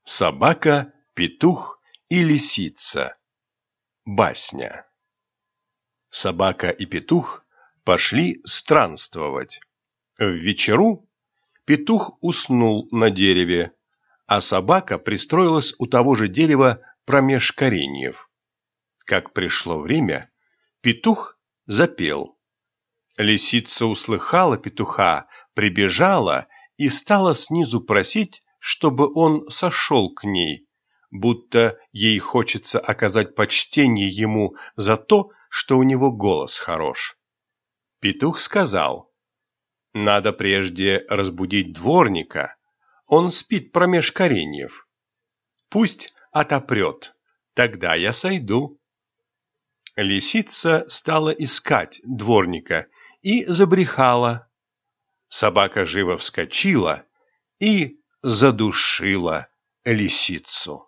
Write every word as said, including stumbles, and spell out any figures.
Собака, петух и лисица. Басня. Собака и петух пошли странствовать. В вечеру петух уснул на дереве, а собака пристроилась у того же дерева промеж кореньев. Как пришло время, петух запел. Лисица услыхала петуха, прибежала и стала снизу просить, чтобы он сошел к ней, будто ей хочется оказать почтение ему за то, что у него голос хорош. Петух сказал: «Надо прежде разбудить дворника, он спит промеж кореньев. Пусть отопрет, тогда я сойду». Лисица стала искать дворника и забрехала. Собака живо вскочила и задушила лисицу.